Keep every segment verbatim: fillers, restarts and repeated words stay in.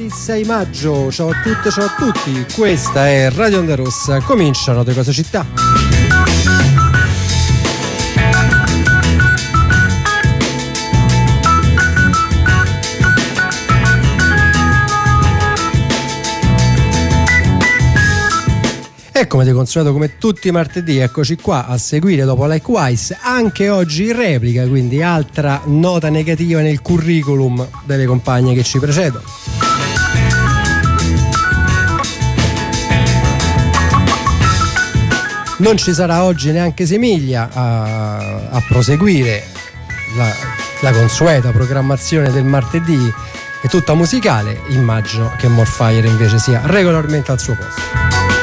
venerdì sei maggio, ciao a tutte, ciao a tutti, questa è Radio Onda Rossa, cominciano Le Cose Città. E come di consueto, come tutti i martedì, eccoci qua a seguire dopo Likewise anche oggi in replica, quindi altra nota negativa nel curriculum delle compagne che ci precedono. Non ci sarà oggi neanche Semiglia a, a proseguire la, la consueta programmazione del martedì, è tutta musicale. Immagino che Morfire invece sia regolarmente al suo posto.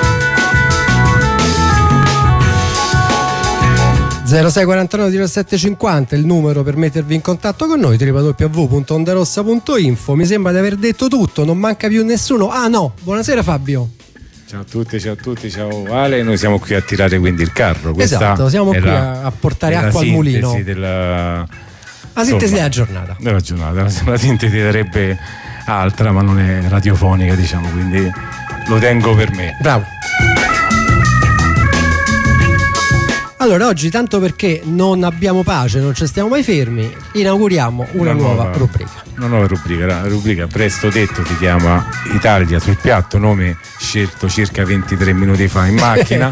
zero sei quarantanove diciassette cinquanta il numero per mettervi in contatto con noi, w w w punto ondarossa punto info. Mi sembra di aver detto tutto, non manca più nessuno. Ah no, buonasera Fabio. Ciao a tutti, ciao a tutti, ciao Ale, noi siamo qui a tirare quindi il carro. Questa esatto, siamo qui la, a portare acqua al mulino. Della, la sintesi della giornata. Della giornata, la sintesi sarebbe altra ma non è radiofonica, diciamo, quindi lo tengo per me. Bravo. Allora, oggi, tanto perché non abbiamo pace, non ci stiamo mai fermi, inauguriamo una, una nuova, nuova rubrica. Una nuova rubrica, la rubrica presto detto si chiama Italia sul piatto, nome scelto circa ventitré minuti fa in macchina.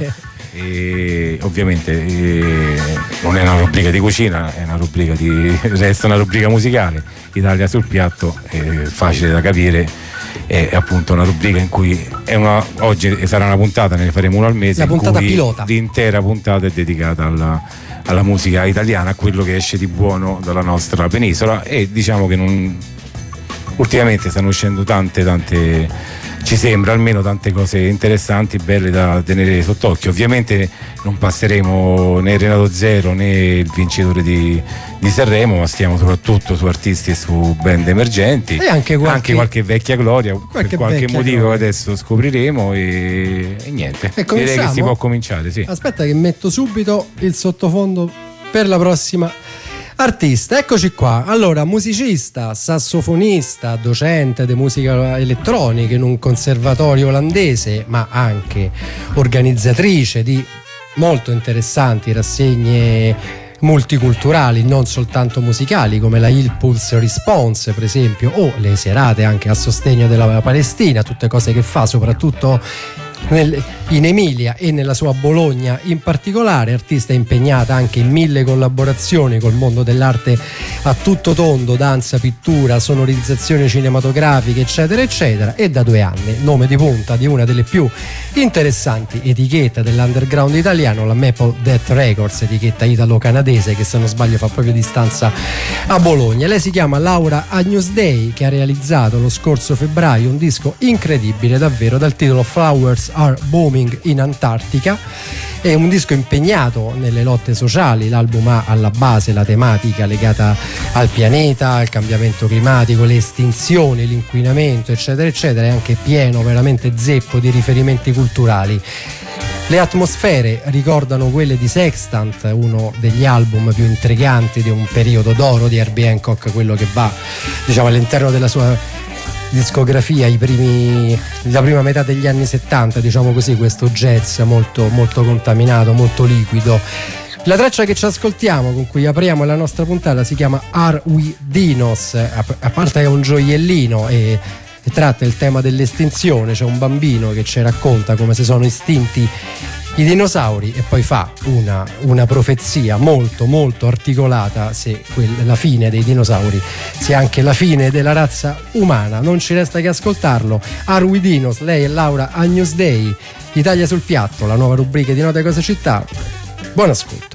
E ovviamente e non è una rubrica di cucina, è una rubrica di resta una rubrica musicale. Italia sul piatto è facile da capire. È appunto una rubrica in cui è una, oggi sarà una puntata, ne faremo una al mese, la puntata in cui pilota. L'intera puntata è dedicata alla, alla musica italiana, a quello che esce di buono dalla nostra penisola. E diciamo che non, ultimamente stanno uscendo tante tante ci sembra almeno tante cose interessanti, belle da tenere sott'occhio. Ovviamente non passeremo né Renato Zero né il vincitore di, di Sanremo, ma stiamo soprattutto su artisti e su band emergenti e anche qualche, anche qualche vecchia gloria, qualche per qualche motivo gloria. Che adesso scopriremo e, e niente, e direi che si può cominciare, sì. Aspetta che metto subito il sottofondo per la prossima artista. Eccoci qua. Allora, musicista, sassofonista, docente di musica elettronica in un conservatorio olandese, ma anche organizzatrice di molto interessanti rassegne multiculturali, non soltanto musicali, come la Impulse Response per esempio, o le serate anche a sostegno della Palestina, tutte cose che fa soprattutto nel, in Emilia e nella sua Bologna in particolare. Artista impegnata anche in mille collaborazioni col mondo dell'arte a tutto tondo, danza, pittura, sonorizzazione cinematografica eccetera eccetera, e da due anni nome di punta di una delle più interessanti etichette dell'underground italiano, la Maple Death Records, etichetta italo-canadese che se non sbaglio fa proprio di stanza a Bologna. Lei si chiama Laura Agnus Dei, che ha realizzato lo scorso febbraio un disco incredibile davvero dal titolo Flowers Are Booming in Antarctica. È un disco impegnato nelle lotte sociali. L'album ha alla base la tematica legata al pianeta, al cambiamento climatico, le estinzioni, l'inquinamento eccetera eccetera, è anche pieno, veramente zeppo di riferimenti culturali. Le atmosfere ricordano quelle di Sextant, uno degli album più intriganti di un periodo d'oro di Herbie Hancock, quello che va, diciamo, all'interno della sua discografia, i primi, la prima metà degli anni settanta, diciamo così, questo jazz molto, molto contaminato, molto liquido. La traccia che ci ascoltiamo, con cui apriamo la nostra puntata, si chiama Are We Dinos, a, a parte è un gioiellino e, e tratta il tema dell'estinzione. C'è un bambino che ci racconta come si sono estinti i dinosauri e poi fa una, una profezia molto molto articolata se quella, la fine dei dinosauri sia anche la fine della razza umana. Non ci resta che ascoltarlo. Are We Dinos, lei è Laura Agnus Dei, Italia sul piatto, la nuova rubrica di Note Cose Città. Buon ascolto.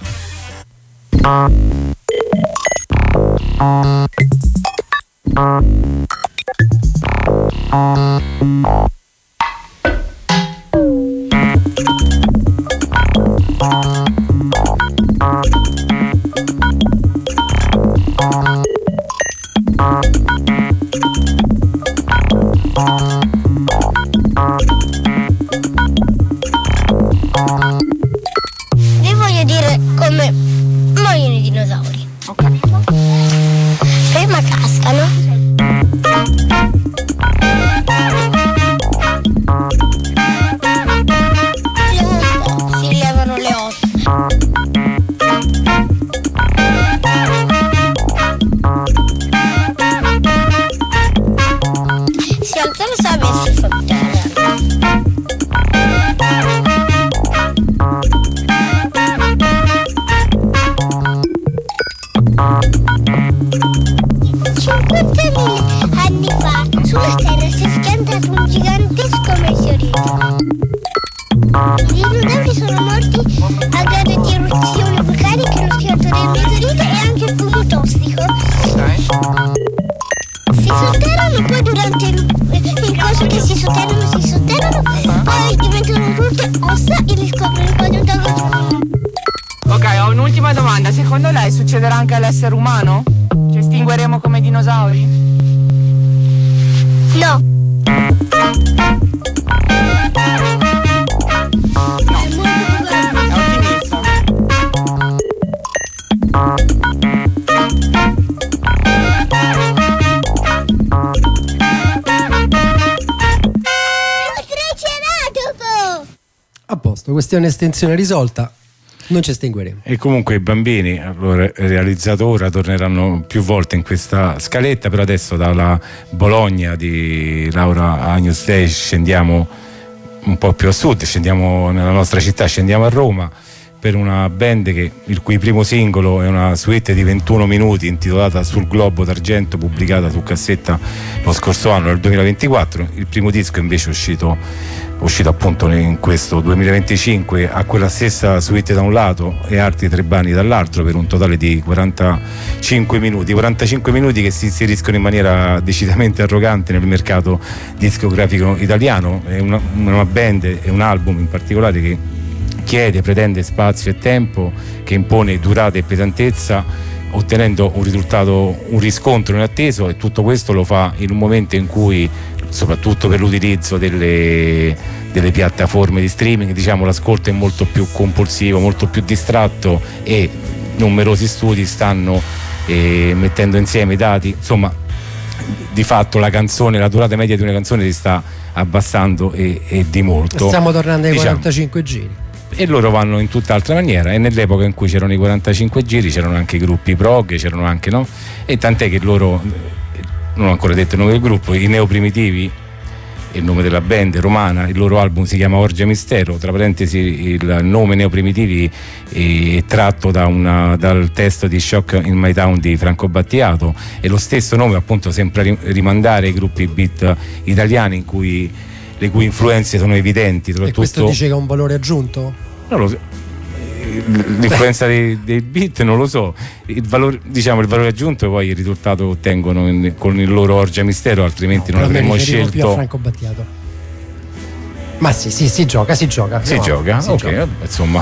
Vi voglio dire come muoiono i dinosauri. Ho capito. Prima cascano, diventano in cose che si sotterrano, si sotterrano, poi diventano tutte ossa e li scoprono poi un. Ok, ho un'ultima domanda. Secondo lei succederà anche all'essere umano? Ci estingueremo come dinosauri? No. A posto, questione estensione risolta, non ci estingueremo. E comunque i bambini, allora, realizzato ora, torneranno più volte in questa scaletta, però adesso dalla Bologna di Laura Agnus Dei scendiamo un po' più a sud, scendiamo nella nostra città, scendiamo a Roma per una band che, il cui primo singolo è una suite di ventuno minuti intitolata Sul globo d'argento, pubblicata su cassetta lo scorso anno, nel duemilaventiquattro. Il primo disco invece è uscito, è uscito appunto in questo duemilaventicinque, a quella stessa suite da un lato e altri tre brani dall'altro, per un totale di quarantacinque minuti quarantacinque minuti che si inseriscono in maniera decisamente arrogante nel mercato discografico italiano. È una, una band e un album in particolare che chiede, pretende spazio e tempo, che impone durata e pesantezza, ottenendo un risultato, un riscontro inatteso, e tutto questo lo fa in un momento in cui, soprattutto per l'utilizzo delle, delle piattaforme di streaming, diciamo, l'ascolto è molto più compulsivo, molto più distratto, e numerosi studi stanno eh, mettendo insieme i dati. Insomma, di fatto la canzone, la durata media di una canzone si sta abbassando, e, e di molto. Stiamo tornando ai diciamo, quarantacinque giri. E loro vanno in tutt'altra maniera, e nell'epoca in cui c'erano i quarantacinque giri c'erano anche i gruppi prog, c'erano anche, no? E tant'è che loro, non ho ancora detto il nome del gruppo, i Neoprimitivi, il nome della band romana, il loro album si chiama Orgia Mistero, tra parentesi il nome Neoprimitivi è tratto da una, dal testo di Shock in My Town di Franco Battiato, e lo stesso nome appunto sembra rimandare ai gruppi beat italiani in cui le cui influenze sono evidenti. E questo dice che ha un valore aggiunto? Non lo so. L'influenza dei, dei beat non lo so, il valore, diciamo, il valore aggiunto poi il risultato lo ottengono in, con il loro Orgia Mistero, altrimenti no, non avremmo scelto più a Franco Battiato. Ma sì, sì, si gioca, si gioca. Si no, gioca, si ok, gioca. Vabbè, insomma,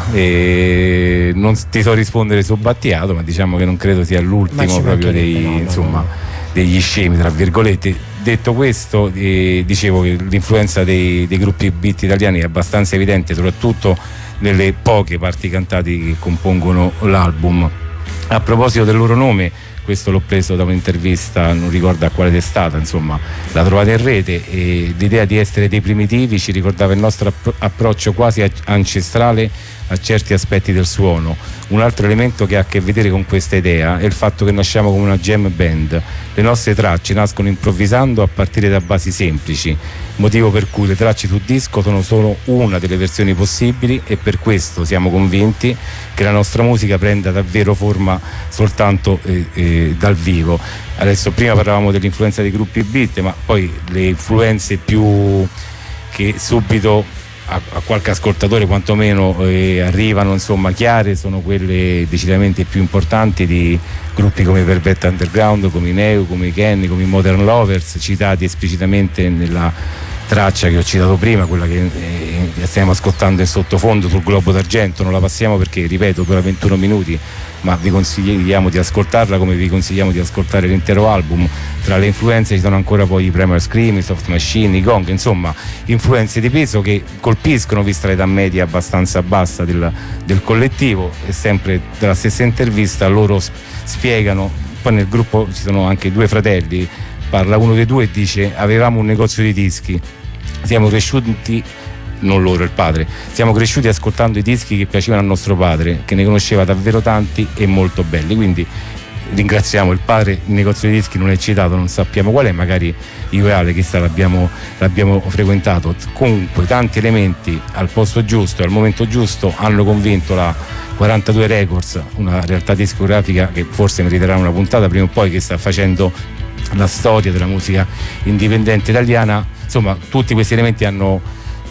e non ti so rispondere su Battiato, ma diciamo che non credo sia l'ultimo proprio dei, no, no, insomma, no, no. degli scemi, tra virgolette. Detto questo, eh, dicevo che l'influenza dei, dei gruppi beat italiani è abbastanza evidente, soprattutto nelle poche parti cantate che compongono l'album. A proposito del loro nome, questo l'ho preso da un'intervista, non ricordo a quale testata, insomma la trovate in rete, e l'idea di essere dei primitivi ci ricordava il nostro appro- approccio quasi ancestrale a certi aspetti del suono. Un altro elemento che ha a che vedere con questa idea è il fatto che nasciamo come una jam band. Le nostre tracce nascono improvvisando a partire da basi semplici, motivo per cui le tracce su disco sono solo una delle versioni possibili, e per questo siamo convinti che la nostra musica prenda davvero forma soltanto eh, eh, dal vivo. Adesso prima parlavamo dell'influenza dei gruppi beat, ma poi le influenze più che subito a, a qualche ascoltatore quantomeno eh, arrivano, insomma, chiare, sono quelle decisamente più importanti di gruppi come Velvet Underground, come i Neu, come i Kenny, come i Modern Lovers, citati esplicitamente nella traccia che ho citato prima, quella che eh, stiamo ascoltando in sottofondo, Sul globo d'argento. Non la passiamo perché, ripeto, dura ventuno minuti, ma vi consigliamo di ascoltarla, come vi consigliamo di ascoltare l'intero album. Tra le influenze ci sono ancora poi i Primal Scream, i Soft Machine, i Gong, insomma influenze di peso che colpiscono, vista l'età media abbastanza bassa del, del collettivo. E sempre dalla stessa intervista loro spiegano, poi nel gruppo ci sono anche due fratelli, parla uno dei due e dice: avevamo un negozio di dischi, siamo cresciuti, non loro, il padre, siamo cresciuti ascoltando i dischi che piacevano al nostro padre, che ne conosceva davvero tanti e molto belli. Quindi ringraziamo il padre. Il negozio di dischi non è citato, non sappiamo qual è, magari io e Ale, chissà, l'abbiamo, l'abbiamo frequentato. Comunque tanti elementi al posto giusto e al momento giusto hanno convinto la quarantadue Records, una realtà discografica che forse meriterà una puntata prima o poi, che sta facendo la storia della musica indipendente italiana. Insomma, tutti questi elementi hanno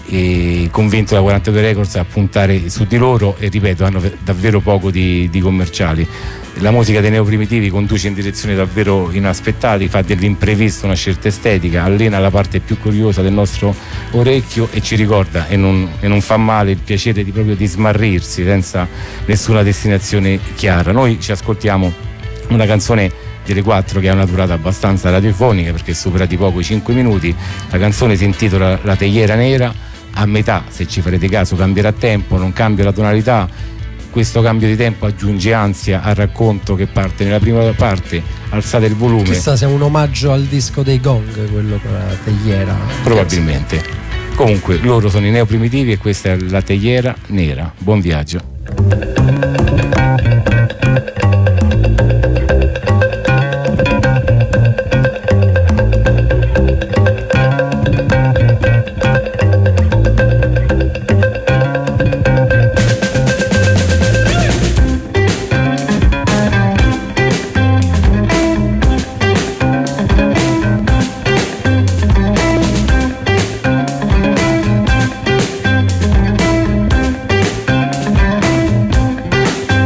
e convinto da quarantadue Records a puntare su di loro, e ripeto, hanno davvero poco di, di commerciali. La musica dei Neoprimitivi conduce in direzioni davvero inaspettati, fa dell'imprevisto una scelta estetica, allena la parte più curiosa del nostro orecchio e ci ricorda, e non, e non fa male, il piacere di proprio di smarrirsi senza nessuna destinazione chiara. Noi ci ascoltiamo una canzone delle quattro che ha una durata abbastanza radiofonica perché supera di poco i cinque minuti. La canzone si intitola La Teiera Nera. A metà, se ci farete caso, cambierà tempo, non cambia la tonalità. Questo cambio di tempo aggiunge ansia al racconto che parte nella prima parte. Alzate il volume. Chissà se è un omaggio al disco dei Gong, quello con la teiera. Probabilmente. Comunque loro sono i Neoprimitivi e questa è La Teiera Nera. Buon viaggio. Thank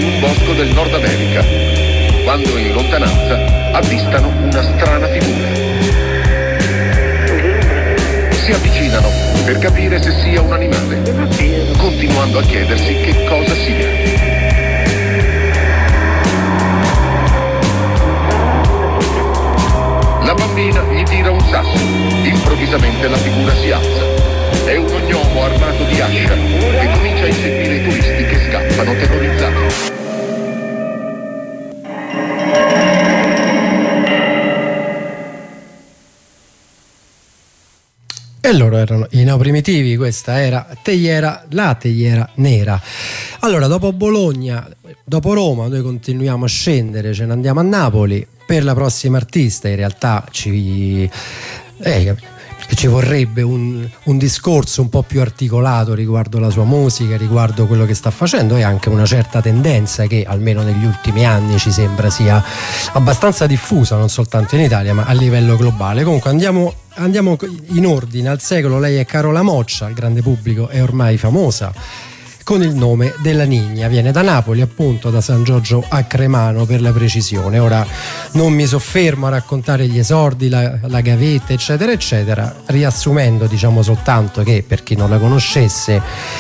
in un bosco del Nord America, quando in lontananza avvistano una strana figura. Si avvicinano per capire se sia un animale, continuando a chiedersi che cosa sia. La bambina gli tira un sasso, improvvisamente la figura si alza. È un gnomo armato di ascia che comincia a inseguire i turisti che scappano terrorizzati. E loro erano i Neoprimitivi, questa era Teiera, la Teiera Nera. Allora, dopo Bologna, dopo Roma, noi continuiamo a scendere, ce ne andiamo a Napoli. Per la prossima artista in realtà ci... Eh, ci vorrebbe un, un discorso un po' più articolato riguardo la sua musica, riguardo quello che sta facendo, e anche una certa tendenza che almeno negli ultimi anni ci sembra sia abbastanza diffusa, non soltanto in Italia ma a livello globale. Comunque andiamo, andiamo in ordine al secolo. Lei è Carola Moccia, il grande pubblico è ormai famosa con il nome della Nigna, viene da Napoli, appunto da San Giorgio a Cremano per la precisione. Ora non mi soffermo a raccontare gli esordi, la, la gavetta eccetera eccetera, riassumendo diciamo soltanto che, per chi non la conoscesse,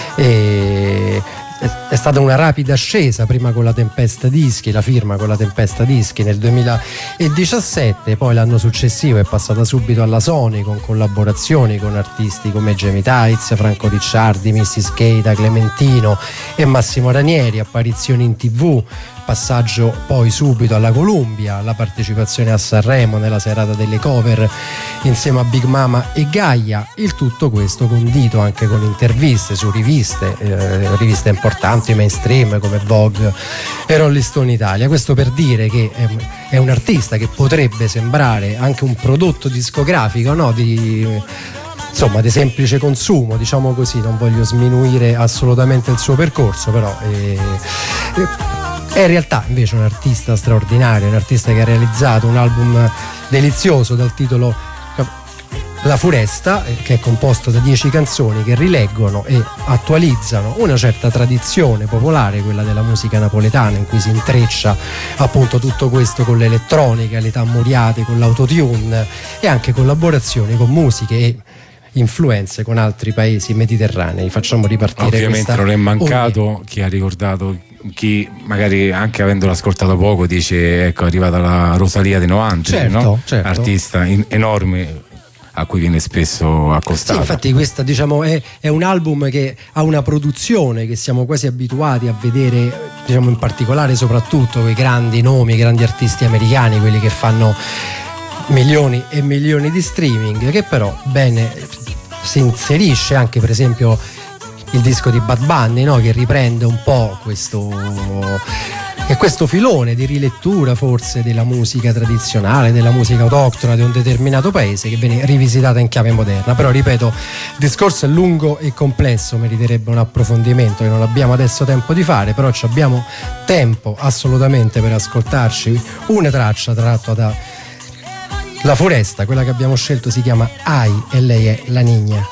eh, è stata una rapida ascesa, prima con la Tempesta Dischi, la firma con la Tempesta Dischi nel duemiladiciassette, poi l'anno successivo è passata subito alla Sony con collaborazioni con artisti come Jamie Tights, Franco Ricciardi, missus Keita, Clementino e Massimo Ranieri, apparizioni in tv, passaggio poi subito alla Columbia, la partecipazione a Sanremo nella serata delle cover insieme a Big Mama e Gaia, il tutto questo condito anche con interviste su riviste, eh, riviste importanti mainstream come Vogue e Rolling Stone Italia. Questo per dire che è, è un artista che potrebbe sembrare anche un prodotto discografico, no? Di insomma di semplice consumo, diciamo così, non voglio sminuire assolutamente il suo percorso, però eh, eh, è in realtà invece un artista straordinario, un artista che ha realizzato un album delizioso dal titolo La Furesta, che è composto da dieci canzoni che rileggono e attualizzano una certa tradizione popolare, quella della musica napoletana, in cui si intreccia appunto tutto questo con l'elettronica, le tammuriate, con l'autotune e anche collaborazioni con musiche e influenze con altri paesi mediterranei. Facciamo ripartire. Ovviamente questa non è mancato ordine. Chi ha ricordato, chi magari anche avendolo ascoltato poco dice ecco è arrivata la Rosalia dei novanta, certo, no? certo. Artista in, enorme a cui viene spesso accostato. Sì, infatti questa diciamo è, è un album che ha una produzione che siamo quasi abituati a vedere, diciamo in particolare soprattutto quei grandi nomi, i grandi artisti americani, quelli che fanno milioni e milioni di streaming, che però bene si inserisce anche per esempio il disco di Bad Bunny, no? Che riprende un po' questo e questo filone di rilettura forse della musica tradizionale, della musica autoctona di un determinato paese, che viene rivisitata in chiave moderna. Però ripeto, il discorso è lungo e complesso, meriterebbe un approfondimento che non abbiamo adesso tempo di fare, però ci abbiamo tempo assolutamente per ascoltarci una traccia tratta da La Foresta. Quella che abbiamo scelto si chiama Ai e lei è La Nigna.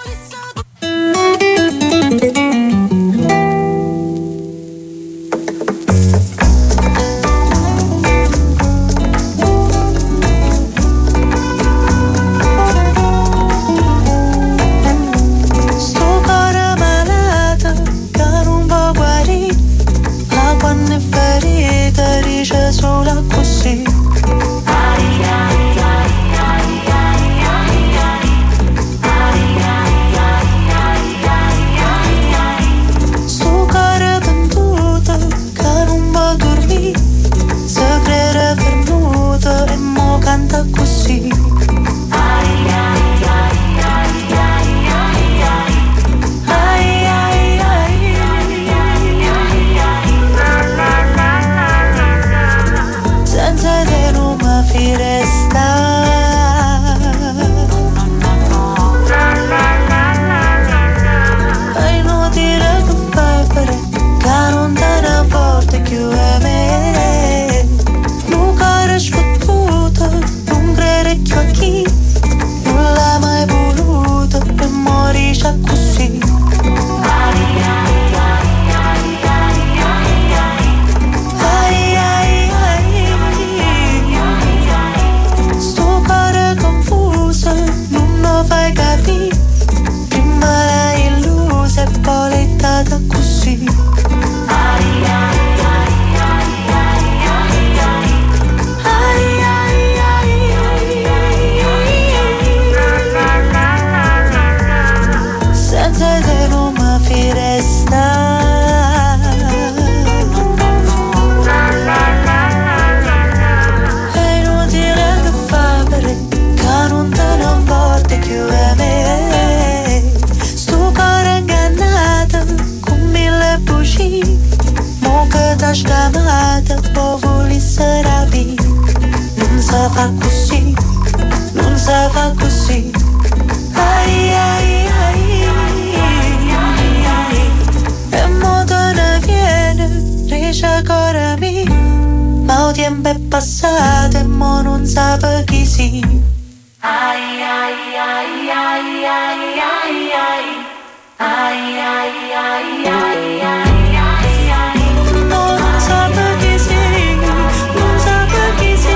Ai ai ai ai ai ai ai ai ai ai ai ai ai amata, poi volesse rapire. Non si fa così, non si fa così. Ai ai ai, e mo te ne viene, riesce ancora mia. Ma il tempo è passato e mo non sape chi si. Ai ai ai ai ai ai ai. Ai ai ai ai ai ai ai. Non sape chi si, non sape chi si.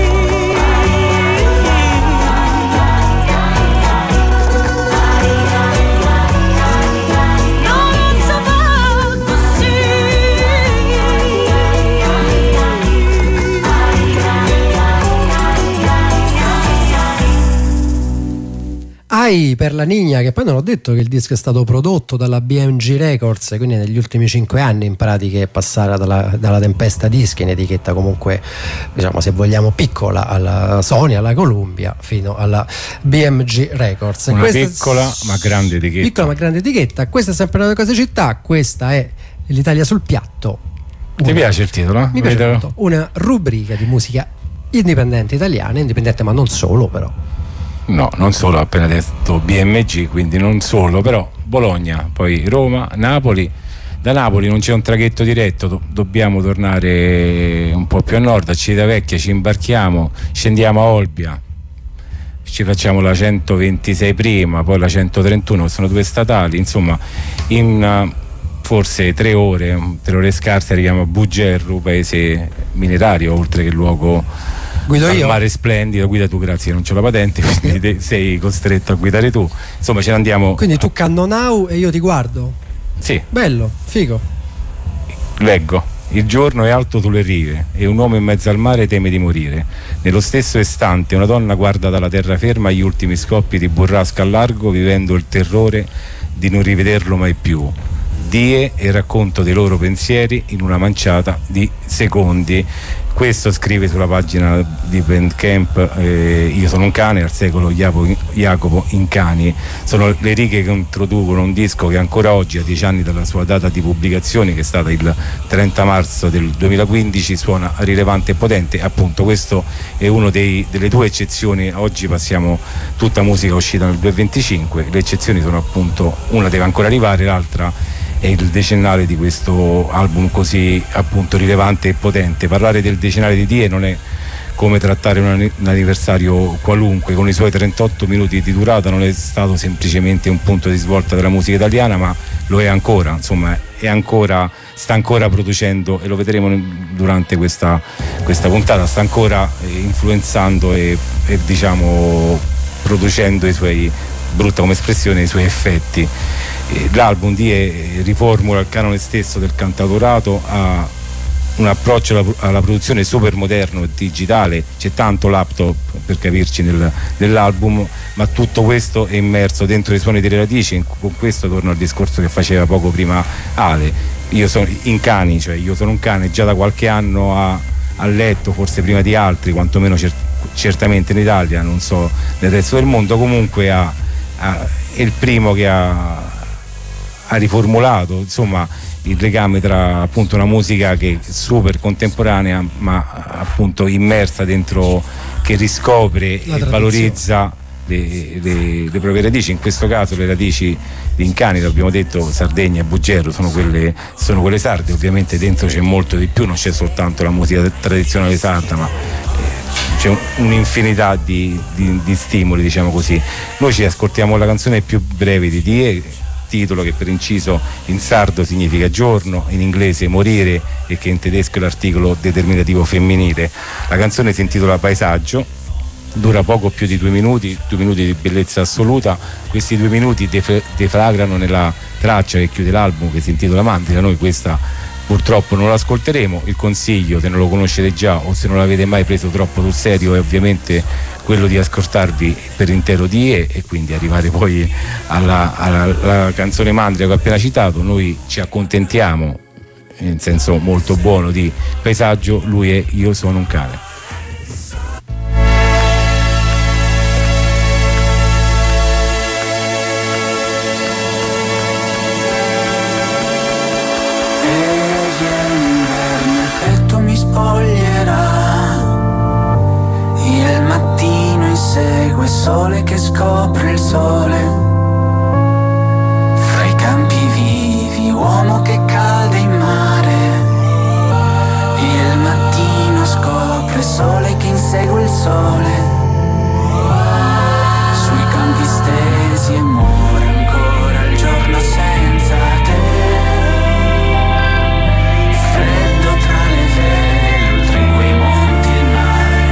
Ai per la Nigna, che poi non ho detto che il disco è stato prodotto dalla B M G Records, quindi negli ultimi cinque anni in pratica è passata dalla, dalla Tempesta Dischi, in etichetta comunque diciamo se vogliamo piccola, alla Sony, alla Columbia, fino alla B M G Records. Una questa piccola è, ma grande etichetta. Piccola ma grande etichetta. Questa è sempre una cosa città, questa è l'Italia sul piatto. Ti una, piace il titolo? Mi piace molto. Una rubrica di musica indipendente italiana, indipendente ma non solo però. No, non solo, ho appena detto B M G, quindi non solo, però Bologna, poi Roma, Napoli. Da Napoli non c'è un traghetto diretto, do- dobbiamo tornare un po' più a nord, a Civitavecchia, ci imbarchiamo, scendiamo a Olbia, ci facciamo la centoventisei prima, poi la centotrentuno, sono due statali, insomma in uh, forse tre ore, tre ore scarse arriviamo a Bugerru, paese minerario, oltre che luogo guido io. Mare splendido, guida tu, grazie, non c'ho la patente, quindi te, sei costretto a guidare tu. Insomma, ce ne andiamo. Quindi tu cannonau e io ti guardo? Sì. Bello, figo. Leggo. Il giorno è alto sulle rive e un uomo in mezzo al mare teme di morire. Nello stesso istante una donna guarda dalla terraferma gli ultimi scoppi di burrasca al largo, vivendo il terrore di non rivederlo mai più. Die e racconto dei loro pensieri in una manciata di secondi. Questo scrive sulla pagina di Bandcamp eh, Io sono un cane, al secolo Jacopo Incani. Sono le righe che introducono un disco che ancora oggi, a dieci anni dalla sua data di pubblicazione, che è stata il trenta marzo del duemilaquindici, suona rilevante e potente. Appunto, questo è uno dei, delle due eccezioni. Oggi passiamo tutta musica uscita nel duemilaventicinque. Le eccezioni sono appunto, una deve ancora arrivare, l'altra è il decennale di questo album così appunto rilevante e potente. Parlare del decennale di Die non è come trattare un anniversario qualunque. Con i suoi trentotto minuti di durata non è stato semplicemente un punto di svolta della musica italiana, ma lo è ancora, insomma è ancora, sta ancora producendo, e lo vedremo durante questa, questa puntata, sta ancora influenzando e, e diciamo producendo i suoi, brutta come espressione, i suoi effetti. L'album Die riformula il canone stesso del cantautorato, ha un approccio alla, alla produzione super moderno e digitale, c'è tanto laptop per capirci nel, nell'album, ma tutto questo è immerso dentro i suoni delle radici. Con questo torno al discorso che faceva poco prima Ale. Io sono in cani, cioè io sono un cane, già da qualche anno ha, ha letto, forse prima di altri, quantomeno cer- certamente in Italia, non so nel resto del mondo, comunque ha, ha, è il primo che ha ha riformulato insomma il legame tra appunto una musica che è super contemporanea ma appunto immersa dentro, che riscopre e valorizza le, le, le proprie radici. In questo caso le radici di Incani, l'abbiamo detto, Sardegna e Bugerru sono quelle, sono quelle sarde. Ovviamente dentro c'è molto di più, non c'è soltanto la musica tradizionale sarda, ma c'è un'infinità di, di, di stimoli, diciamo così. Noi ci ascoltiamo la canzone più breve di Die, titolo che per inciso in sardo significa giorno, in inglese morire, e che in tedesco è l'articolo determinativo femminile. La canzone si intitola Paesaggio, dura poco più di due minuti, due minuti di bellezza assoluta. Questi due minuti def- deflagrano nella traccia che chiude l'album, che si intitola Mandria. Noi questa purtroppo non l'ascolteremo. Il consiglio, se non lo conoscete già o se non l'avete mai preso troppo sul serio, è ovviamente quello di ascoltarvi per intero Die e quindi arrivare poi alla, alla, alla canzone Mandria che ho appena citato. Noi ci accontentiamo, in senso molto buono, di Paesaggio. Lui è Io sono un cane. sole che scopre il sole, fra i campi vivi, uomo che cade in mare, il mattino scopre sole che insegue il sole, sui campi stesi e muore ancora il giorno senza te, freddo tra le vele, oltre quei monti il mare,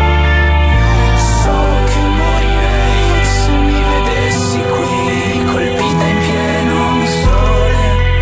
so che morirei se mi vedessi qui, colpita in pieno sole.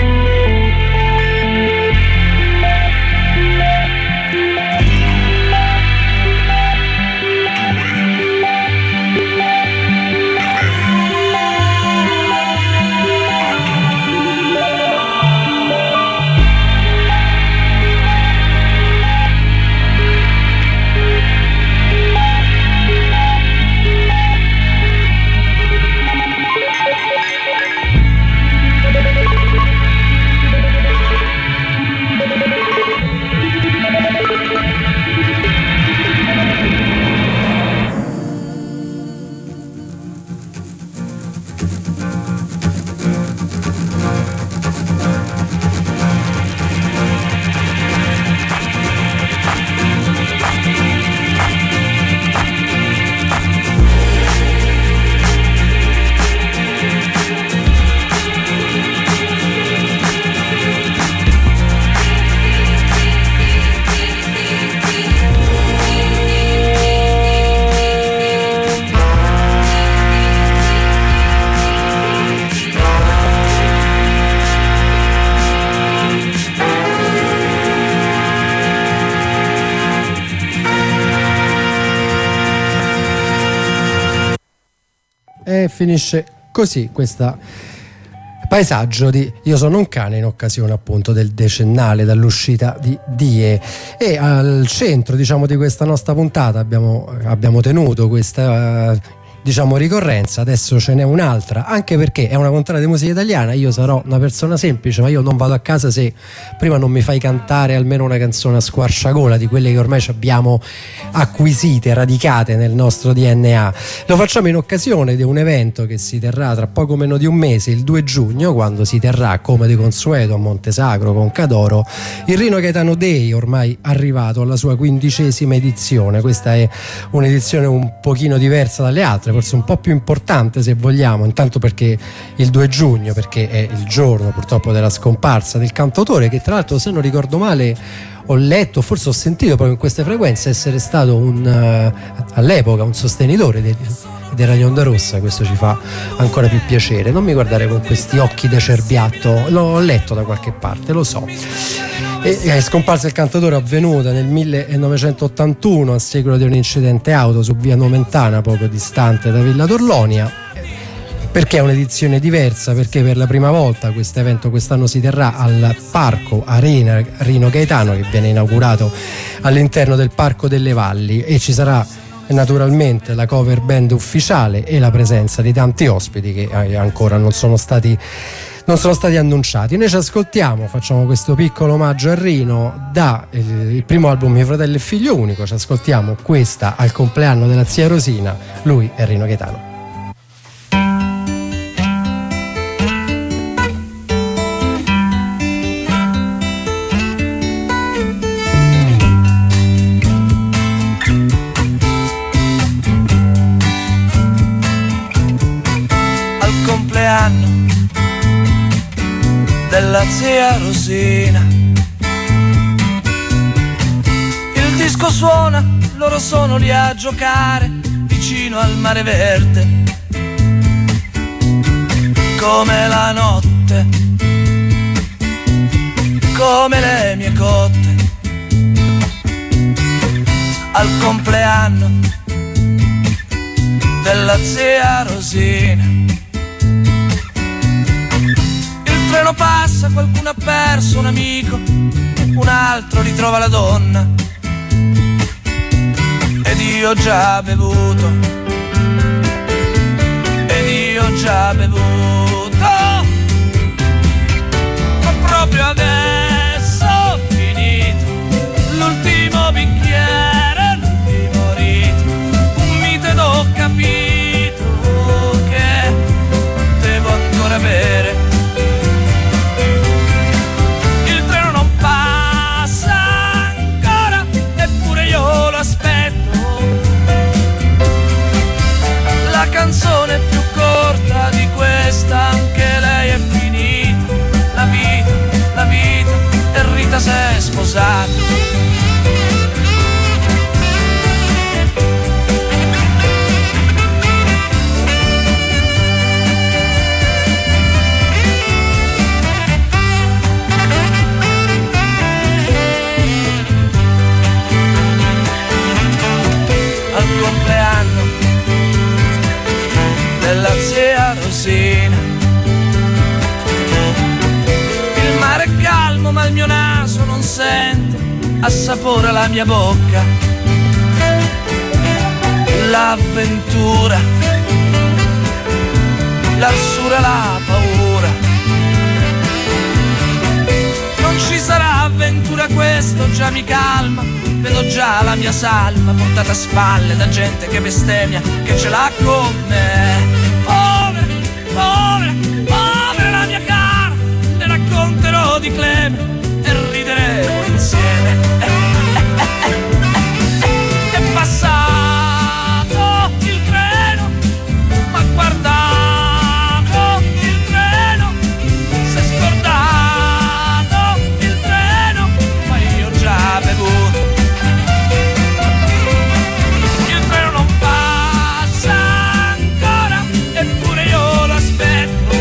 E finisce così questo paesaggio di Io sono un cane in occasione appunto del decennale dall'uscita di Die, e al centro, diciamo, di questa nostra puntata abbiamo, abbiamo tenuto questa uh, diciamo ricorrenza. Adesso ce n'è un'altra, anche perché è una puntata di musica italiana. Io sarò una persona semplice, ma io non vado a casa se prima non mi fai cantare almeno una canzone a squarciagola di quelle che ormai ci abbiamo acquisite, radicate nel nostro D N A. Lo facciamo in occasione di un evento che si terrà tra poco meno di un mese, il due giugno, quando si terrà, come di consueto, a Montesacro con Cadoro, il Rino Gaetano Day, ormai arrivato alla sua quindicesima edizione. Questa è un'edizione un pochino diversa dalle altre, forse un po' più importante se vogliamo, intanto perché il due giugno, perché è il giorno purtroppo della scomparsa del cantautore, che tra l'altro, se non ricordo male, ho letto, forse ho sentito proprio in queste frequenze, essere stato un uh, all'epoca un sostenitore del, della Onda Rossa. Questo ci fa ancora più piacere. Non mi guardare con questi occhi da cerbiatto, l'ho letto da qualche parte, lo so. E è scomparsa il cantautore, avvenuta nel millenovecentottantuno a seguito di un incidente auto su via Nomentana, poco distante da Villa Torlonia. Perché è un'edizione diversa? Perché per la prima volta questo evento quest'anno si terrà al Parco Arena Rino Gaetano, che viene inaugurato all'interno del Parco delle Valli, e ci sarà naturalmente la cover band ufficiale e la presenza di tanti ospiti che ancora non sono stati non sono stati annunciati. Noi ci ascoltiamo, facciamo questo piccolo omaggio a Rino da il, il primo album Mio fratello e figlio unico. Ci ascoltiamo questa al compleanno della zia Rosina. Lui è Rino Gaetano. Al compleanno della zia Rosina, il disco suona, loro sono lì a giocare vicino al mare verde, come la notte, come le mie cotte. Al compleanno della zia Rosina, il treno passa, qualcuno ha perso un amico, un altro ritrova la donna, ed io ho già bevuto, ed io ho già bevuto, ma proprio adesso ho finito l'ultimo bicchiere, l'ultimo rito, un mite d'ho capito. assapora la mia bocca, l'avventura, l'arsura, la paura. Non ci sarà avventura, questo già mi calma. Vedo già la mia salma portata a spalle da gente che bestemmia, che ce l'ha con me. Povera, povera, povera la mia cara, le racconterò di Cleme e rideremo insieme. È passato il treno, ma guardato il treno, s'è scordato il treno, ma io ho già bevuto. Il treno non passa ancora, eppure io lo aspetto.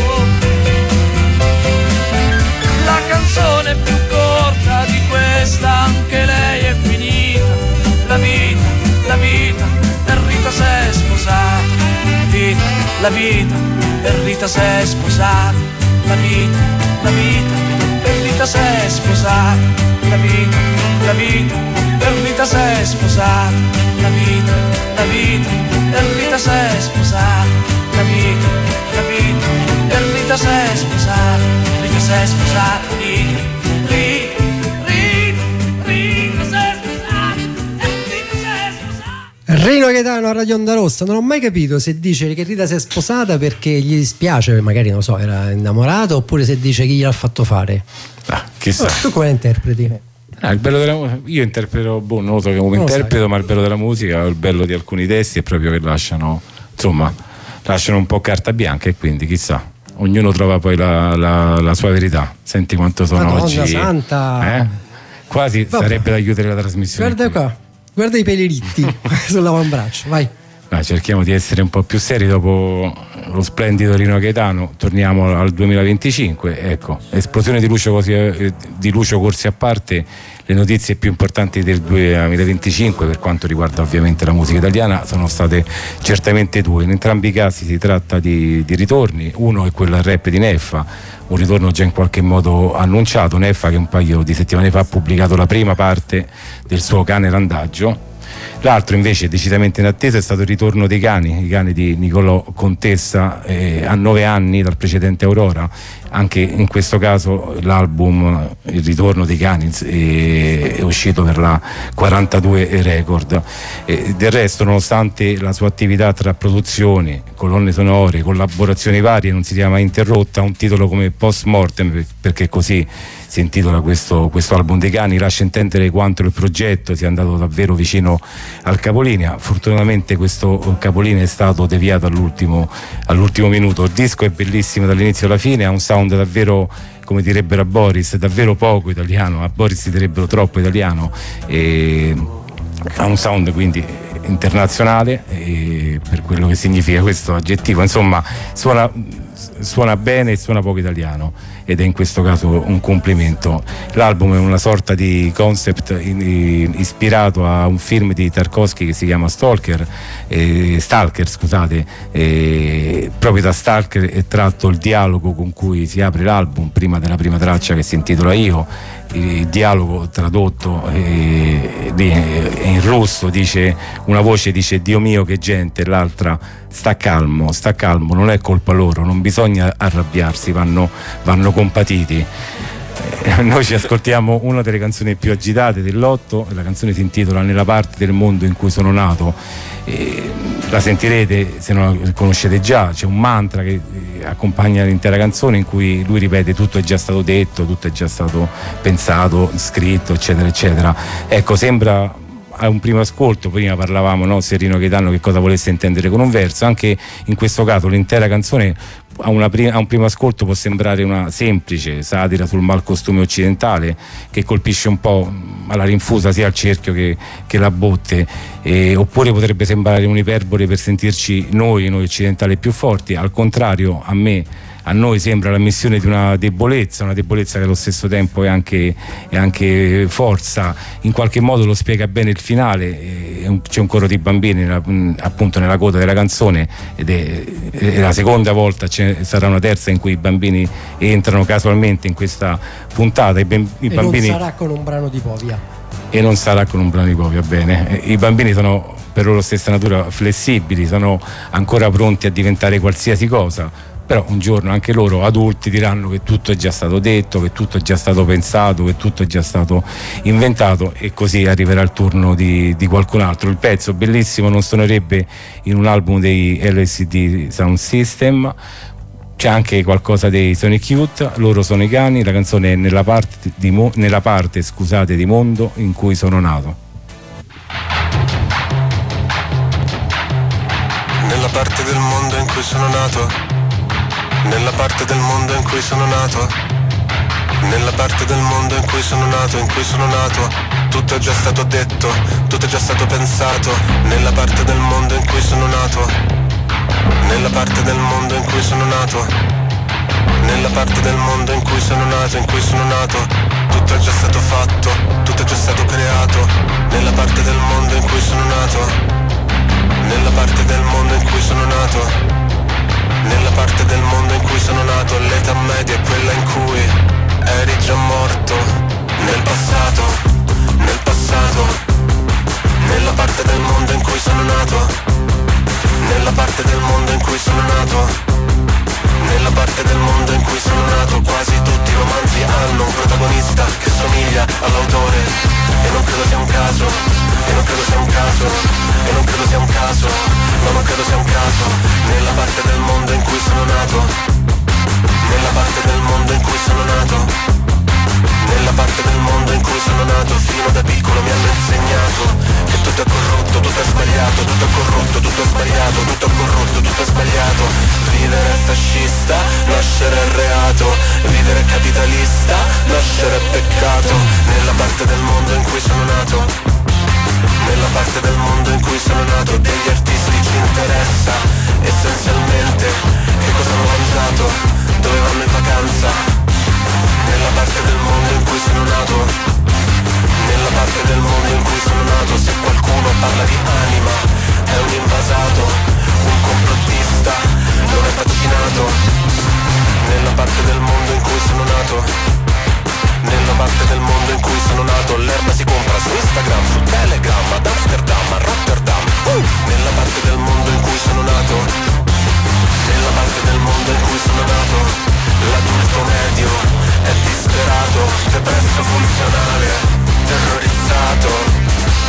La canzone più corta di questa, anche lei è finita. La vita, la vita, e Rita s'è sposata. Vita, la vita, e Rita s'è sposata. La vita, la vita, e Rita s'è sposata. La vita, la vita, e Rita s'è sposata. La vita, la vita, e Rita s'è sposata. La vita, la vita, e Rita s'è sposata. Rita s'è sposata. Rita, Rita, Rita, Rita s'è sposata. E Rita s'è sposata. Rino Gaetano a Radio Onda Rossa. Non ho mai capito se dice che Rita si è sposata perché gli dispiace, magari non so, era innamorato, oppure se dice chi gliel'ha fatto fare. Ah, chissà. Oh, tu come la interpreti? Ah, il bello della, io interpreto, boh, non lo so come Non lo interpreto, sai. ma il bello della musica, il bello di alcuni testi è proprio che lasciano, insomma, lasciano un po' carta bianca, e quindi chissà, ognuno trova poi la, la, la sua verità. Senti quanto sono Madonna oggi. santa. Eh? Quasi Vabbè. sarebbe da chiudere la trasmissione. Guarda qua, guarda i peli ritti sull'avambraccio, vai. Dai, cerchiamo di essere un po' più seri dopo lo splendido Rino Gaetano. Torniamo al duemilaventicinque. Ecco, esplosione di Lucio, così, eh, di Lucio Corsi a parte, le notizie più importanti del duemilaventicinque per quanto riguarda ovviamente la musica italiana sono state certamente due. In entrambi i casi si tratta di, di ritorni. Uno è quello al rap di Neffa, un ritorno già in qualche modo annunciato. Neffa che un paio di settimane fa ha pubblicato la prima parte del suo Cane Randaggio. L'altro invece decisamente in attesa è stato il ritorno dei cani, i cani di Nicolò Contessa, eh, a nove anni dal precedente Aurora. Anche in questo caso l'album Il ritorno dei cani è, è uscito per la quarantadue Record. E del resto, nonostante la sua attività tra produzioni, colonne sonore, collaborazioni varie non si sia mai interrotta, un titolo come Post Mortem, perché così si intitola questo, questo album dei cani, lascia intendere quanto il progetto sia andato davvero vicino al capolinea. Fortunatamente questo capolinea è stato deviato all'ultimo, all'ultimo minuto. Il disco è bellissimo dall'inizio alla fine, ha un sound davvero, come direbbero a Boris, davvero poco italiano. A Boris si direbbero troppo italiano, e ha un sound quindi internazionale, e per quello che significa questo aggettivo, insomma suona, suona bene e suona poco italiano, ed è in questo caso un complimento. L'album è una sorta di concept in, in, ispirato a un film di Tarkovsky che si chiama Stalker, eh, Stalker scusate, eh, proprio da Stalker è tratto il dialogo con cui si apre l'album prima della prima traccia, che si intitola Io. Il dialogo tradotto eh, in russo dice, una voce dice Dio mio che gente, l'altra sta calmo, sta calmo, non è colpa loro, non bisogna arrabbiarsi, vanno, vanno compatiti. Eh, noi ci ascoltiamo una delle canzoni più agitate dell'otto, la canzone si intitola Nella parte del mondo in cui sono nato. Eh, la sentirete se non la conoscete già, c'è un mantra che eh, accompagna l'intera canzone in cui lui ripete tutto è già stato detto, tutto è già stato pensato, scritto, eccetera eccetera. Ecco, sembra a un primo ascolto, prima parlavamo, no, Serino Gaetano che cosa volesse intendere con un verso, anche in questo caso l'intera canzone a, una prima, a un primo ascolto può sembrare una semplice satira sul malcostume occidentale che colpisce un po' alla rinfusa sia al cerchio che, che la botte, eh, oppure potrebbe sembrare un'iperbole per sentirci noi, noi occidentali più forti. Al contrario, a me a noi sembra l'ammissione di una debolezza, una debolezza che allo stesso tempo è anche, è anche forza. In qualche modo lo spiega bene il finale, eh, c'è un coro di bambini nella, appunto nella coda della canzone, ed è, è la seconda volta, ce sarà una terza in cui i bambini entrano casualmente in questa puntata. I, ben, i e bambini non sarà con un brano di Povia. e non sarà con un brano hip hop, va bene. I bambini sono per loro stessa natura flessibili, sono ancora pronti a diventare qualsiasi cosa, però un giorno anche loro adulti diranno che tutto è già stato detto, che tutto è già stato pensato, che tutto è già stato inventato, e così arriverà il turno di, di qualcun altro. Il pezzo bellissimo non suonerebbe in un album dei L S D Sound System, c'è anche qualcosa dei Sonic Youth, loro sono i cani, la canzone è nella parte, di mo- nella parte scusate, di mondo in cui sono nato. Nella parte del mondo in cui sono nato, nella parte del mondo in cui sono nato, nella parte del mondo in cui sono nato, in cui sono nato, tutto è già stato detto, tutto è già stato pensato, nella parte del mondo in cui sono nato. Nella parte del mondo in cui sono nato, nella parte del mondo in cui sono nato, in cui sono nato, tutto è già stato fatto, tutto è già stato creato, nella parte del mondo in cui sono nato, nella parte del mondo in cui sono nato, nella parte del mondo in cui sono nato, l'età media è quella in cui eri già morto, nel passato, nel passato, nella parte del mondo in cui sono nato. Nella parte del mondo in cui sono nato, nella parte del mondo in cui sono nato, quasi tutti i romanzi hanno un protagonista che somiglia all'autore, e non credo sia un caso, e non credo sia un caso, e non credo sia un caso, no, non credo sia un caso, nella parte del mondo in cui sono nato, nella parte del mondo in cui sono nato, nella parte del mondo in cui sono nato, fino da piccolo mi hanno insegnato che tutto è corrotto, tutto è sbagliato, tutto è corrotto, tutto è sbagliato, tutto è corrotto, tutto è sbagliato. Vivere è fascista, nascere è reato, vivere è capitalista, nascere è peccato. Nella parte del mondo in cui sono nato, nella parte del mondo in cui sono nato, degli artisti ci interessa essenzialmente che cosa hanno mangiato, dove vanno in vacanza. Nella parte del mondo in cui sono nato, nella parte del mondo in cui sono nato, se qualcuno parla di anima è un invasato, un complottista, non è vaccinato. Nella parte del mondo in cui sono nato, nella parte del mondo in cui sono nato, l'erba si compra su Instagram, su Telegram, ad Amsterdam, a Rotterdam. uh! Nella parte del mondo in cui sono nato, nella parte del mondo in cui sono nato, l'adulto medio è disperato, depresso, funzionale, terrorizzato.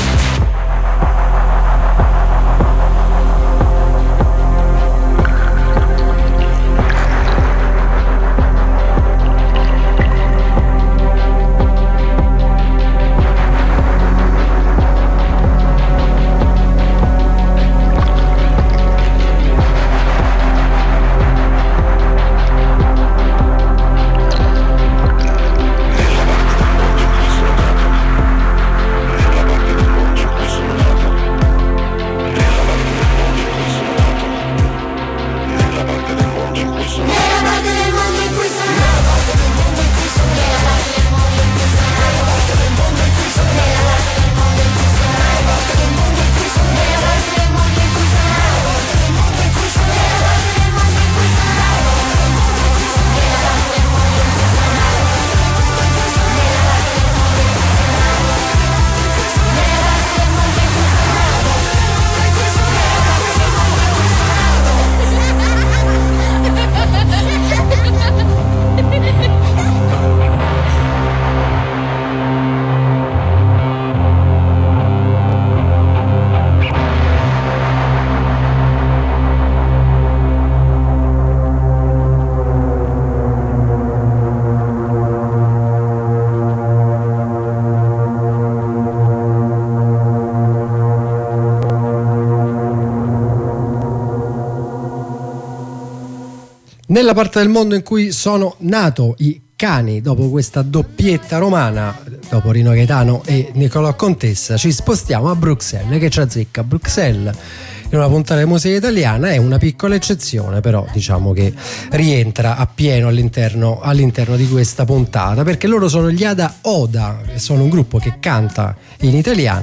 Nella parte del mondo in cui sono nato, i cani. Dopo questa doppietta romana, dopo Rino Gaetano e Nicolò Contessa, ci spostiamo a Bruxelles, che ci azzecca. Bruxelles in una puntata di musica italiana è una piccola eccezione, però diciamo che rientra appieno all'interno, all'interno di questa puntata, perché loro sono gli Ada Oda, sono un gruppo che canta in italiano,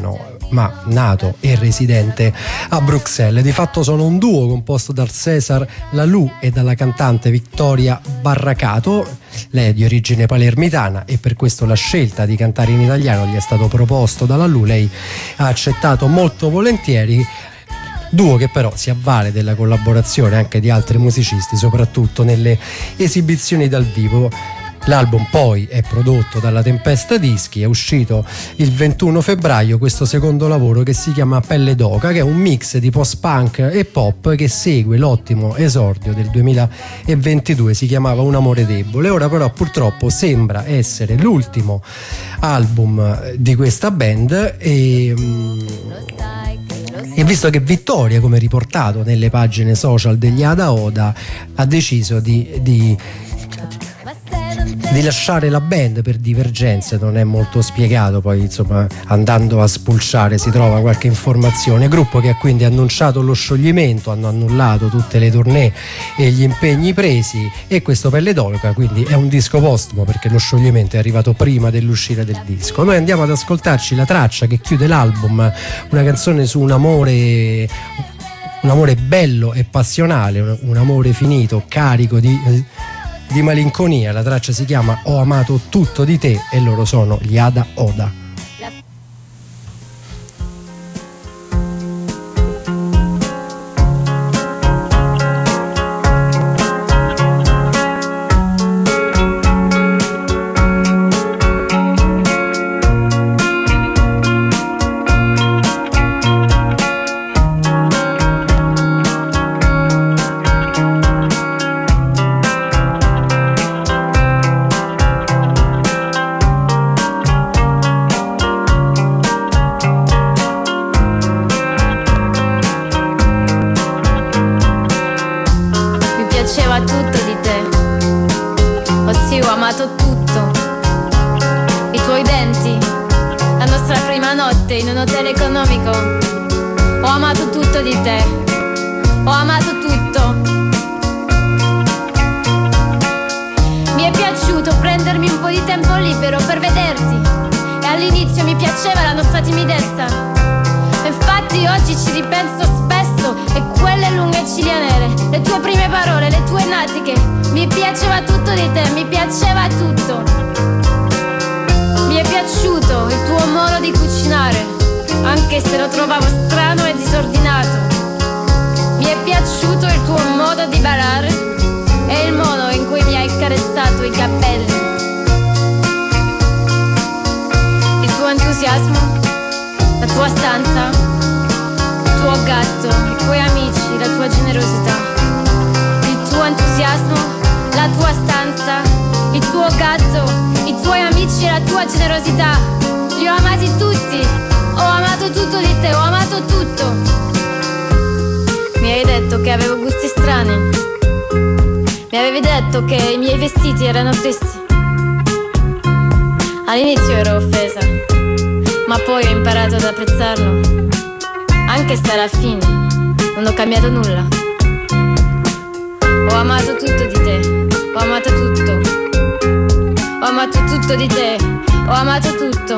ma nato e residente a Bruxelles. Di fatto sono un duo composto dal César Lalou e dalla cantante Victoria Barracato. Lei è di origine palermitana e per questo la scelta di cantare in italiano gli è stato proposto da Lalou. Lei ha accettato molto volentieri. Duo che però si avvale della collaborazione anche di altri musicisti, soprattutto nelle esibizioni dal vivo. L'album poi è prodotto dalla Tempesta Dischi, è uscito il ventuno febbraio questo secondo lavoro che si chiama Pelle d'Oca, che è un mix di post-punk e pop che segue l'ottimo esordio del duemilaventidue, si chiamava Un amore debole. Ora però purtroppo sembra essere l'ultimo album di questa band e... E visto che Vittoria, come riportato nelle pagine social degli Ada Oda, ha deciso di, di, di lasciare la band per divergenze, non è molto spiegato, poi insomma andando a spulciare si trova qualche informazione. Gruppo che ha quindi annunciato lo scioglimento, hanno annullato tutte le tournée e gli impegni presi, e questo Pelle d'Oca quindi è un disco postumo perché lo scioglimento è arrivato prima dell'uscita del disco. Noi andiamo ad ascoltarci la traccia che chiude l'album, una canzone su un amore un amore bello e passionale, un, un amore finito, carico di eh, di malinconia. La traccia si chiama Ho amato tutto di te e loro sono gli Ada Oda. All'inizio ero offesa, ma poi ho imparato ad apprezzarlo. Anche se alla fine non ho cambiato nulla. Ho amato tutto di te, ho amato tutto. Ho amato tutto di te, ho amato tutto.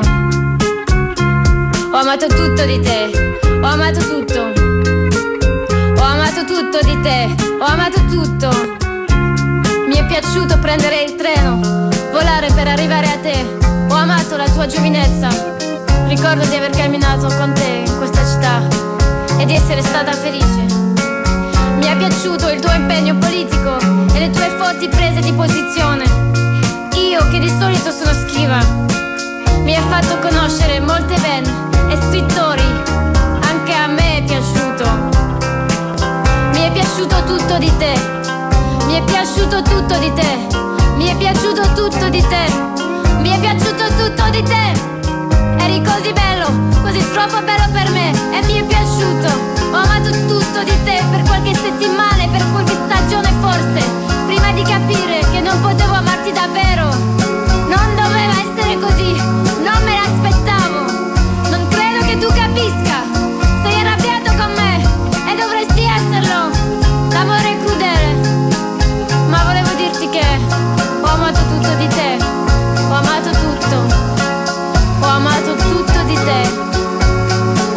Ho amato tutto di te, ho amato tutto. Ho amato tutto di te, ho amato tutto. Mi è piaciuto prendere il treno, volare per arrivare a te. Ho amato la tua giovinezza. Ricordo di aver camminato con te in questa città e di essere stata felice. Mi è piaciuto il tuo impegno politico e le tue forti prese di posizione. Io che di solito sono schiva, mi hai fatto conoscere molte band e scrittori. Anche a me è piaciuto. Mi è piaciuto tutto di te. Mi è piaciuto tutto di te. Mi è piaciuto tutto di te. Mi è piaciuto tutto di te. Eri così bello, così troppo bello per me. E mi è piaciuto. Ho amato tutto di te per qualche settimana, per qualche stagione forse, prima di capire che non potevo amarti davvero. Non doveva essere così, non me l'aspettavo. Non credo che tu capisca. Sei arrabbiato con me e dovresti esserlo. L'amore è crudele, ma volevo dirti che ho amato tutto di te. Ho amato tutto, ho amato tutto di te.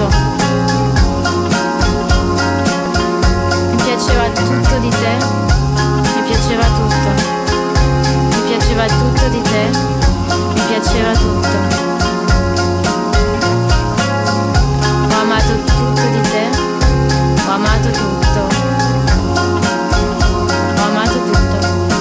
tutto. Mi piaceva tutto di te, mi piaceva tutto. Mi piaceva tutto di te, mi piaceva tutto. Ho amato tutto di te, ho amato tutto. Ho amato tutto.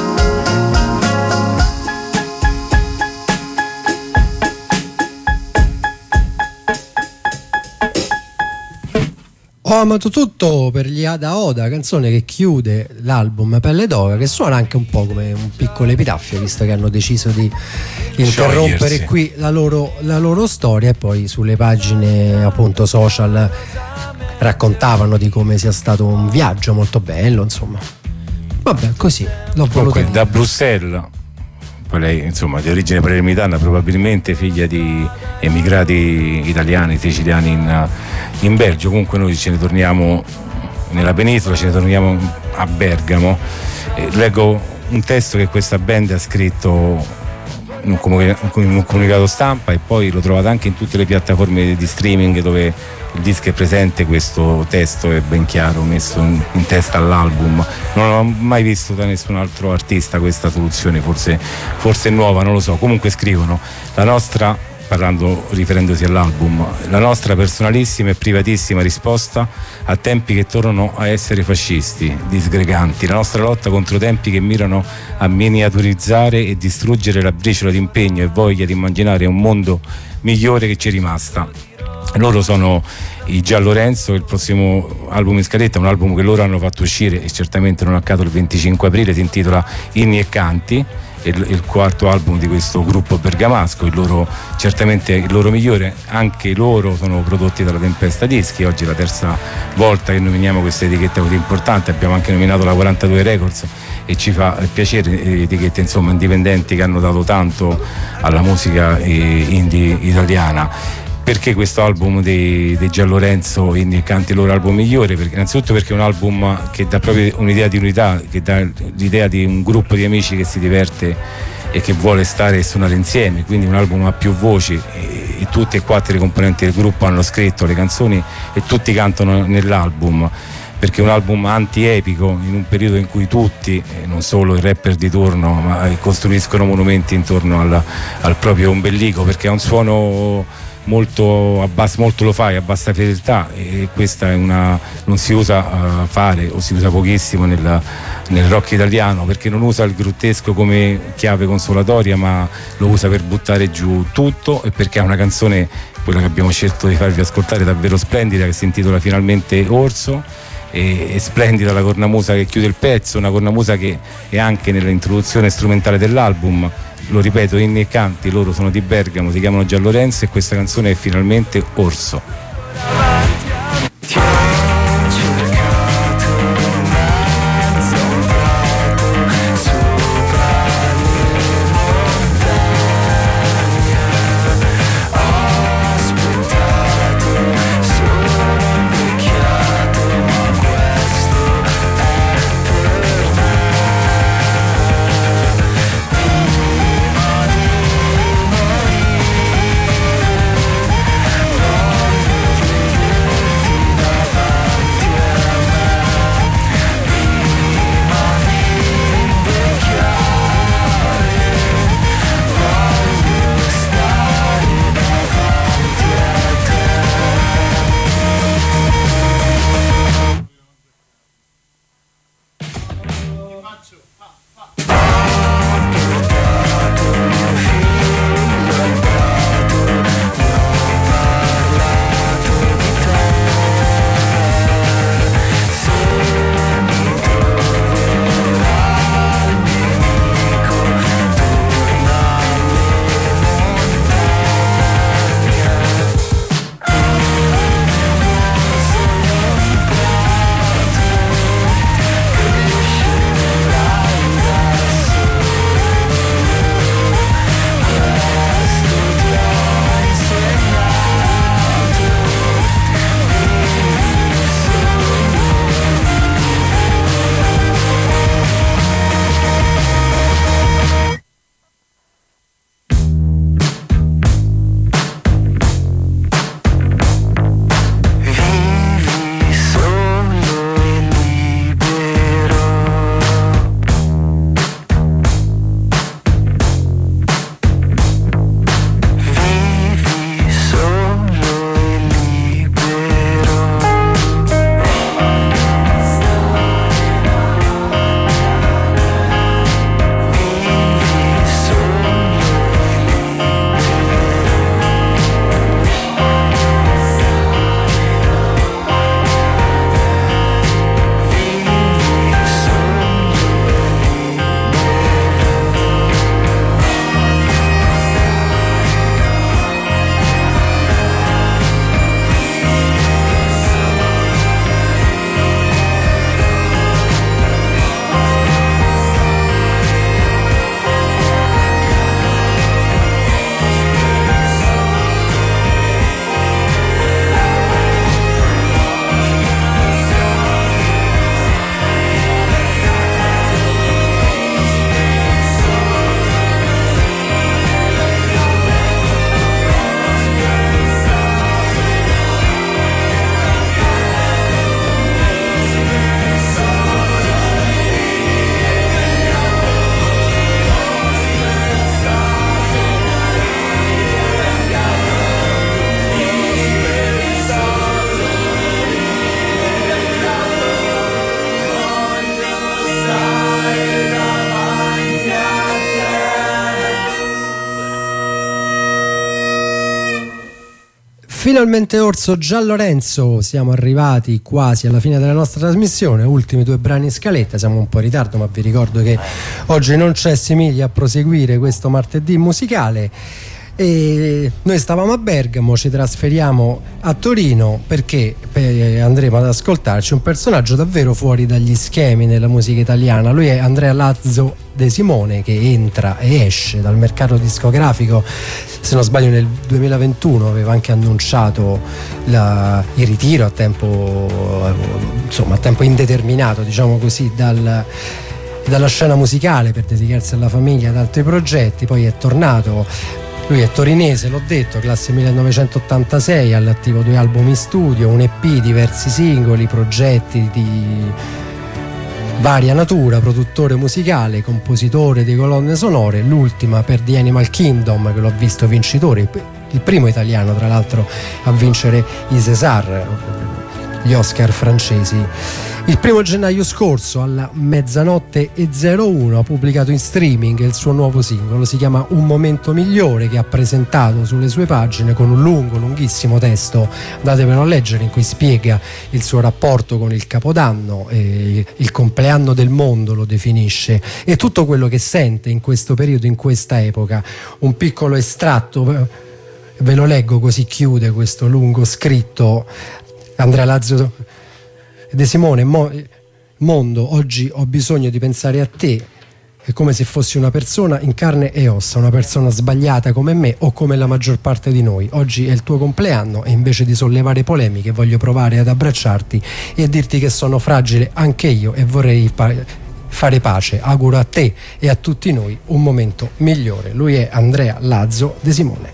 Ho amato tutto per gli Ada Oda, canzone che chiude l'album Pelle d'Oca, che suona anche un po' come un piccolo epitaffio, visto che hanno deciso di interrompere Sciogliersi. qui la loro, la loro storia, e poi sulle pagine appunto social raccontavano di come sia stato un viaggio molto bello, insomma. Vabbè, così l'ho voluto Comunque, dire. da Bruxelles, poi lei insomma di origine palermitana, probabilmente figlia di emigrati italiani, siciliani in, in Belgio. Comunque noi ce ne torniamo nella penisola, ce ne torniamo a Bergamo. E leggo un testo che questa band ha scritto in un, comunica- in un comunicato stampa, e poi lo trovate anche in tutte le piattaforme di streaming dove il disco è presente. Questo testo è ben chiaro, messo in, in testa all'album. Non ho mai visto da nessun altro artista questa soluzione, forse, forse è nuova, non lo so. Comunque scrivono: la nostra, parlando, riferendosi all'album, la nostra personalissima e privatissima risposta a tempi che tornano a essere fascisti, disgreganti, la nostra lotta contro tempi che mirano a miniaturizzare e distruggere la briciola di impegno e voglia di immaginare un mondo migliore che ci è rimasta. Loro sono i Gian Lorenzo, il prossimo album in scaletta, un album che loro hanno fatto uscire e certamente non a caso il venticinque aprile, si intitola Inni e Canti, il, il quarto album di questo gruppo bergamasco, il loro, certamente il loro migliore. Anche loro sono prodotti dalla Tempesta Dischi, oggi è la terza volta che nominiamo questa etichetta così importante. Abbiamo anche nominato la quarantadue Records e ci fa piacere, etichette insomma indipendenti che hanno dato tanto alla musica indie italiana. Perché questo album dei, dei Gian Lorenzo, Inni e Canti, il loro album migliore? Perché, innanzitutto perché è un album che dà proprio un'idea di unità, che dà l'idea di un gruppo di amici che si diverte e che vuole stare e suonare insieme, quindi un album a più voci, e, e tutti e quattro i componenti del gruppo hanno scritto le canzoni e tutti cantano nell'album, perché è un album antiepico in un periodo in cui tutti, eh, non solo i rapper di turno, ma eh, costruiscono monumenti intorno al, al proprio ombelico, perché ha un suono molto, abbas, molto lo fai a bassa fedeltà, e questa è una, non si usa uh, fare, o si usa pochissimo nel, nel rock italiano, perché non usa il grottesco come chiave consolatoria, ma lo usa per buttare giù tutto, e perché ha una canzone, quella che abbiamo scelto di farvi ascoltare, davvero splendida, che si intitola Finalmente Orso. E, e splendida la cornamusa che chiude il pezzo, una cornamusa che è anche nell'introduzione strumentale dell'album. Lo ripeto, Inni e Canti, loro sono di Bergamo, si chiamano Gian Lorenzo, e questa canzone è Finalmente Orso. Finalmente Orso Gianlorenzo, siamo arrivati quasi alla fine della nostra trasmissione, ultimi due brani in scaletta, siamo un po' in ritardo ma vi ricordo che oggi non c'è Similia a proseguire questo martedì musicale e noi stavamo a Bergamo, ci trasferiamo a Torino perché andremo ad ascoltarci un personaggio davvero fuori dagli schemi della musica italiana. Lui è Andrea Lazzo De Simone, che entra e esce dal mercato discografico, se non sbaglio nel duemilaventuno aveva anche annunciato la, il ritiro a tempo insomma a tempo indeterminato, diciamo così, dal dalla scena musicale per dedicarsi alla famiglia e ad altri progetti. Poi è tornato. Lui è torinese, l'ho detto, classe millenovecentottantasei, all'attivo due album in studio, un E P, diversi singoli, progetti di varia natura, produttore musicale, compositore di colonne sonore, l'ultima per The Animal Kingdom, che l'ho visto vincitore, il primo italiano tra l'altro a vincere i César, gli Oscar francesi. Il primo gennaio scorso alla mezzanotte e zero uno ha pubblicato in streaming il suo nuovo singolo, si chiama Un momento migliore, che ha presentato sulle sue pagine con un lungo, lunghissimo testo, datevelo a leggere, in cui spiega il suo rapporto con il Capodanno, eh, il compleanno del mondo lo definisce, e tutto quello che sente in questo periodo, in questa epoca. Un piccolo estratto, ve lo leggo così chiude questo lungo scritto Andrea Lazzo De Simone: Mo- mondo, oggi ho bisogno di pensare a te, è come se fossi una persona in carne e ossa, una persona sbagliata come me o come la maggior parte di noi. Oggi è il tuo compleanno e invece di sollevare polemiche voglio provare ad abbracciarti e dirti che sono fragile anche io e vorrei pa- fare pace. Auguro a te e a tutti noi un momento migliore. Lui è Andrea Lazzo De Simone.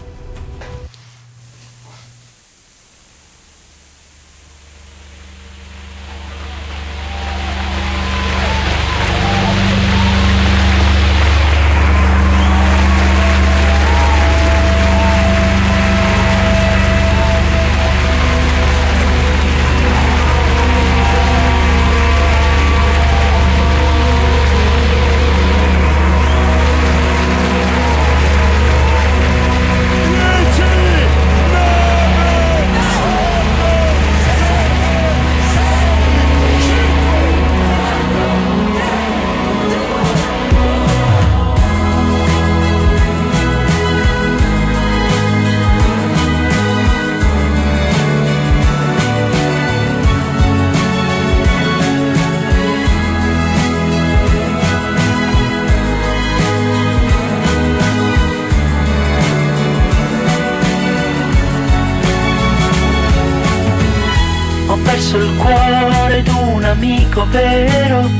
Vero,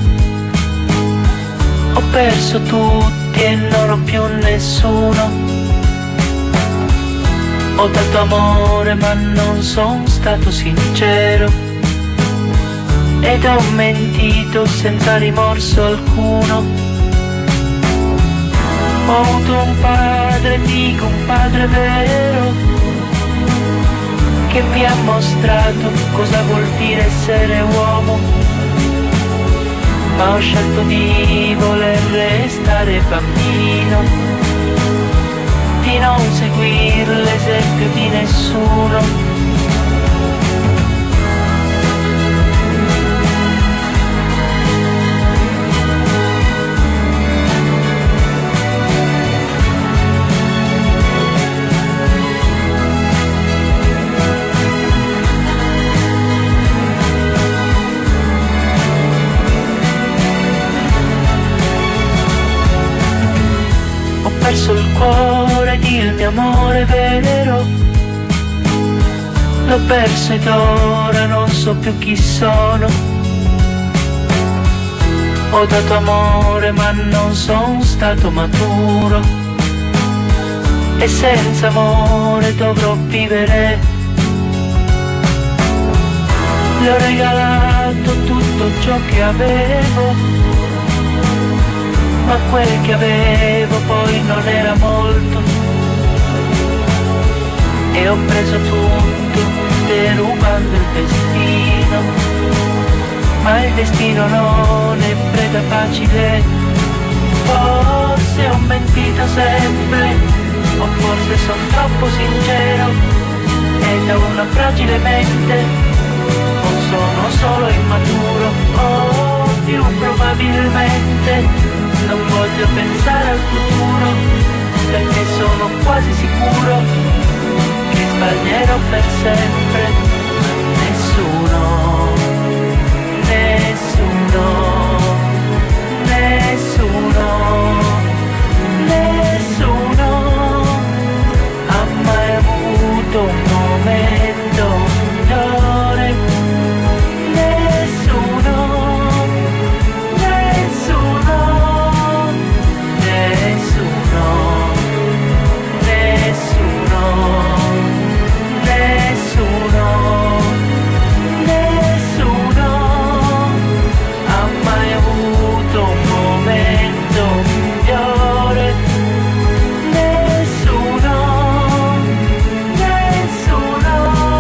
ho perso tutti e non ho più nessuno. Ho dato amore ma non sono stato sincero ed ho mentito senza rimorso alcuno. Ho avuto un padre, dico un padre vero, che mi ha mostrato cosa vuol dire essere uomo. Ma ho scelto di voler restare bambino, di non seguire l'esempio di nessuno. Ho perso il cuore ed il mio amore vero, l'ho perso ed ora non so più chi sono. Ho dato amore ma non sono stato maturo e senza amore dovrò vivere. Le ho regalato tutto ciò che avevo, ma quel che avevo poi non era molto, e ho preso tutto derubando il destino, ma il destino non è preda facile. Forse ho mentito sempre, o forse sono troppo sincero, è da una fragile mente, o sono solo immaturo, o più probabilmente non voglio pensare al futuro, perché sono quasi sicuro che sbaglierò per sempre. Nessuno, nessuno, nessuno, nessuno ha mai avuto un momento migliore. Nessuno, nessuno, nessuno, nessuno, nessuno, nessuno ha mai avuto un momento migliore. Nessuno, nessuno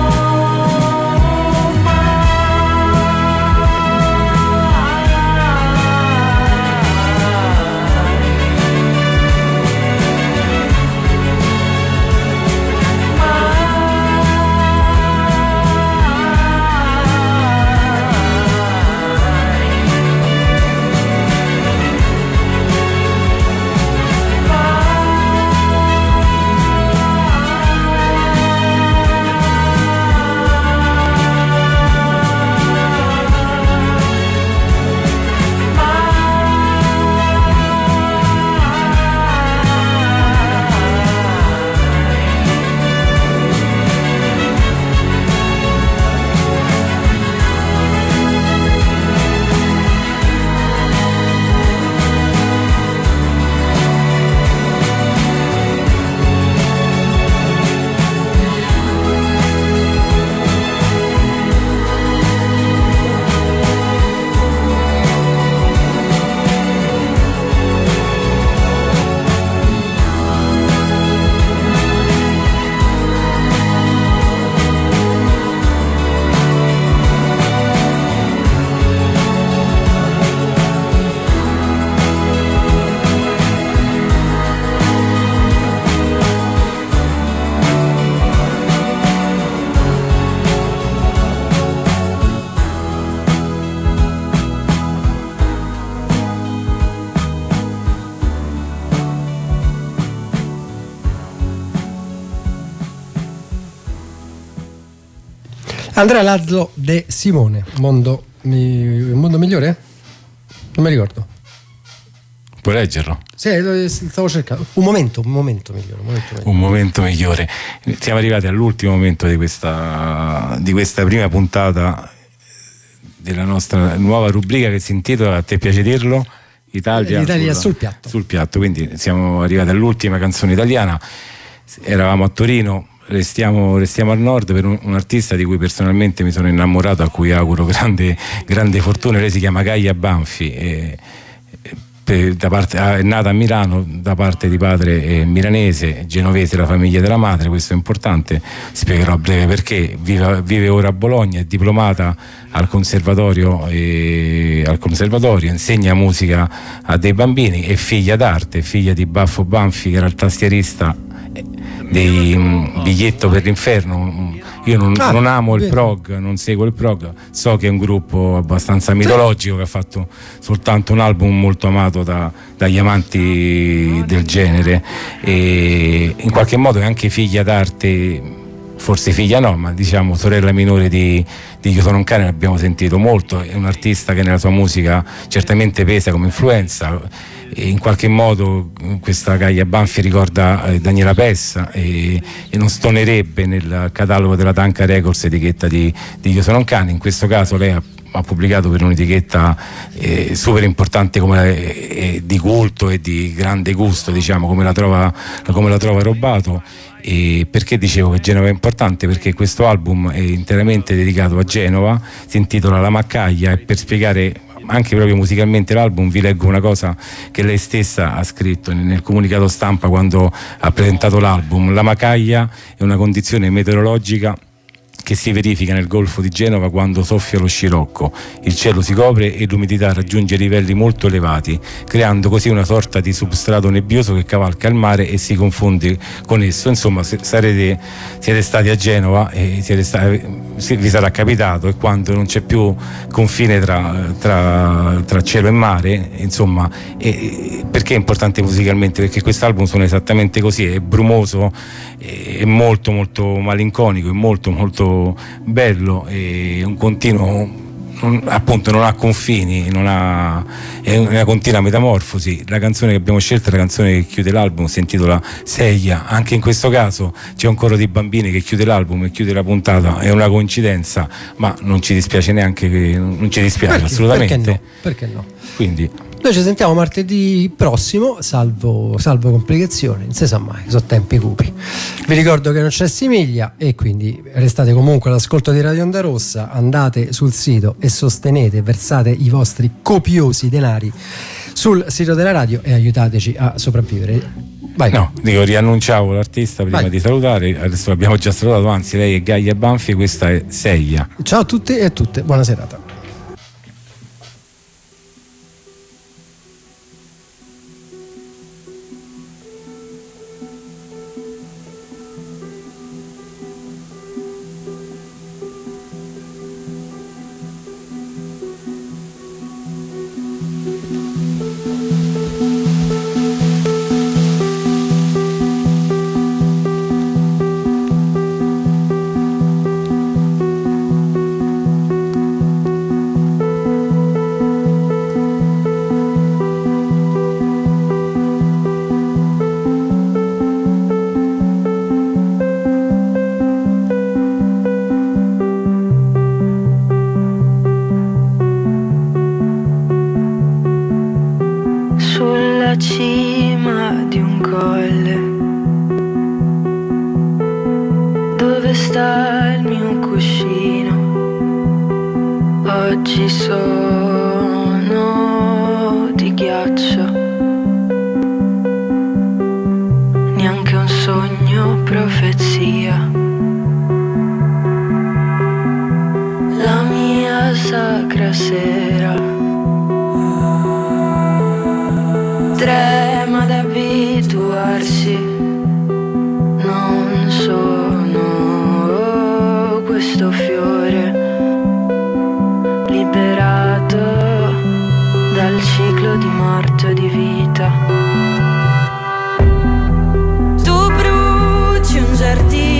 Andrea Lazzlo De Simone, mondo, mi, mondo migliore? Non mi ricordo. Puoi leggerlo? Sì, stavo cercando. Un momento, un momento migliore. Un momento migliore. Un momento migliore. Siamo arrivati all'ultimo momento di questa, di questa prima puntata della nostra nuova rubrica che si intitola, a te piace dirlo? Italia, L'Italia sul, sul piatto. Sul piatto, quindi siamo arrivati all'ultima canzone italiana. Eravamo a Torino. Restiamo, restiamo al nord per un, un artista di cui personalmente mi sono innamorato, a cui auguro grande, grande fortuna. Lei si chiama Gaia Banfi, e, e, per, da parte, è nata a Milano, da parte di padre è milanese, genovese la famiglia della madre, questo è importante, spiegherò a breve perché. Vive, vive ora a Bologna, è diplomata al conservatorio, e, al conservatorio insegna musica a dei bambini, è figlia d'arte, figlia di Baffo Banfi, che era il tastierista dei um, Biglietto per l'inferno. Io non, ah, non amo il prog, non seguo il prog, so che è un gruppo abbastanza mitologico che ha fatto soltanto un album molto amato da, dagli amanti del genere, e in qualche modo è anche figlia d'arte, forse figlia no, ma diciamo sorella minore di, di Io sono un cane, l'abbiamo sentito molto, è un artista che nella sua musica certamente pesa come influenza. E in qualche modo questa Gaia Banfi ricorda eh, Daniela Pessa, e, e non stonerebbe nel catalogo della Tanca Records, etichetta di, di Io sono un cane. In questo caso lei ha, ha pubblicato per un'etichetta eh, super importante, come eh, di culto e di grande gusto, diciamo, come la trova, come la trova Robato. E perché dicevo che Genova è importante? Perché questo album è interamente dedicato a Genova, si intitola La Maccaglia, e per spiegare anche proprio musicalmente l'album vi leggo una cosa che lei stessa ha scritto nel comunicato stampa quando ha presentato l'album. La Maccaglia è una condizione meteorologica che si verifica nel Golfo di Genova quando soffia lo scirocco. Il cielo si copre e l'umidità raggiunge livelli molto elevati, creando così una sorta di substrato nebbioso che cavalca il mare e si confonde con esso. Insomma, se sarete, siete stati a Genova e siete stati, vi sarà capitato, e quando non c'è più confine tra, tra, tra cielo e mare, insomma, e, perché è importante musicalmente? Perché quest'album suona esattamente così, è brumoso, è molto molto malinconico, è molto molto bello, è un continuo, non, appunto non ha confini, non ha, è una continua metamorfosi. La canzone che abbiamo scelto è la canzone che chiude l'album, si intitola Seia. Anche in questo caso c'è un coro di bambini che chiude l'album e chiude la puntata, è una coincidenza, ma non ci dispiace neanche, che, non ci dispiace perché, assolutamente. Perché no? Perché no? Quindi noi ci sentiamo martedì prossimo, salvo, salvo complicazioni, non si sa mai, sono tempi cupi. Vi ricordo che non c'è Simiglia e quindi restate comunque all'ascolto di Radio Onda Rossa, andate sul sito e sostenete, versate i vostri copiosi denari sul sito della radio e aiutateci a sopravvivere. Vai. No, dico, riannunciavo l'artista prima Vai. di salutare, adesso l'abbiamo già salutato, anzi lei è Gaia Banfi, questa è Seia. Ciao a tutti e a tutte, buona serata. Tu bruci un giardino